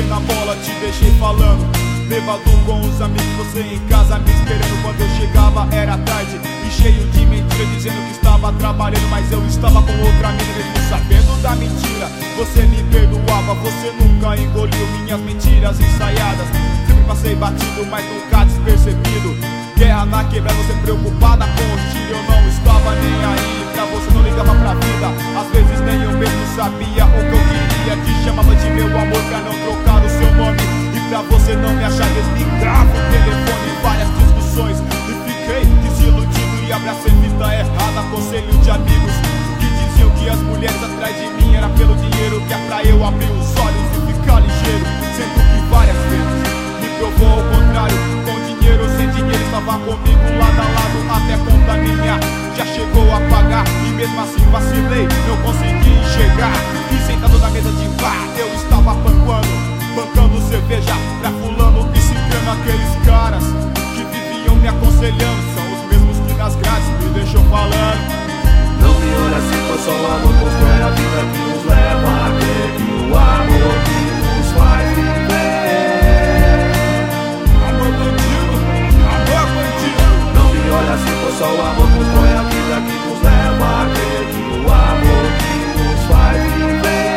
pisei na bola, te deixei falando. Bêbado com os amigos, você em casa me esperando. Quando eu chegava era tarde e cheio de mentira, dizendo que estava trabalhando, mas eu estava com outra mina. Mesmo sabendo da mentira, você me perdoava. Você nunca engoliu minhas mentiras ensaiadas. Sempre passei batido, mas nunca despercebido. Guerra na quebrada, você preocupada com o tiro. Eu não estava nem aí, pra você não ligava pra vida. Às vezes nem eu mesmo sabia o que eu queria. Te chamava de meu amor pra não trocar o seu nome. E pra você não me achar, desligava o telefone em várias discussões. E fiquei desiludido e abracei vida errada. Conselho de amigos que diziam que as mulheres atrás de mim era pelo dinheiro, que é pra eu abrir os olhos e ficar ligeiro. Sendo que várias vezes me provou o contrário. Com dinheiro ou sem dinheiro estava comigo lado a lado. Até conta minha já chegou a pagar. E mesmo assim vacilei, não consegui enxergar. E sentado na mesa de bar eu estava bancando cerveja pra fulano e ciclano. Aqueles caras que viviam me aconselhando são os mesmos que nas grades me deixam falando. Não me olha assim, pois só o amor constrói a vida que nos leva a crer que o amor que nos faz viver. Amor bandido, amor bandido. Não me olha assim, pois só o amor constrói a vida que nos leva a crer que o amor que nos faz viver.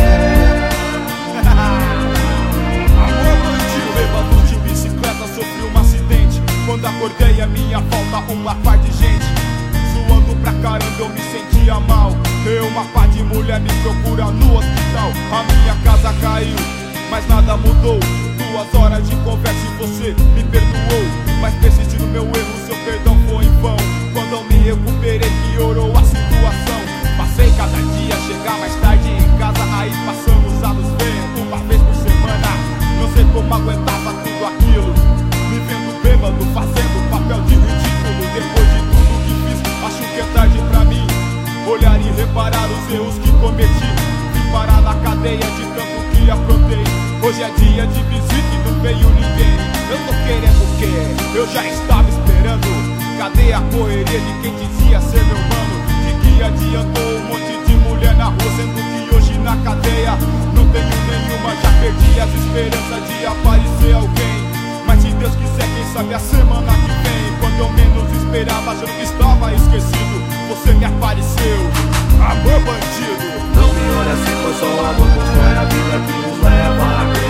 Bêbado de bicicleta, sofri um acidente. Quando acordei a minha volta uma par de gente. Suando pra caramba eu me sentia mal. Uma par de mulher me procura no hospital. A minha casa caiu, mas nada mudou. 2 horas de conversa e você me perdoou. Mas persisti no meu erro, seu perdão foi em vão. Quando eu me recuperei piorou a situação. Passei cada dia a chegar mais tarde em casa. Aí passamos a nos ver uma vez por semana. Não sei como aguentava tudo aquilo, me vendo bêbado, fazendo papel de ridículo. Depois de tudo que fiz, acho que é tarde pra mim olhar e reparar os erros que cometi. Vim parar na cadeia de tanto que aprontei. Hoje é dia de visita e não veio ninguém. Eu tô querendo o quê? Eu já estava esperando. Cadê a correria de quem dizia ser meu mano? De que adiantou um monte de mulher na rua, sendo que hoje na cadeia não tenho nenhuma. Já perdi as esperanças de aparecer alguém. Mas se Deus quiser, quem sabe a semana que vem. Quando eu menos esperava, achando que estava esquecido, você me apareceu. Amor bandido. Não me olha assim, pois só o amor constrói a vida que nos leva a crer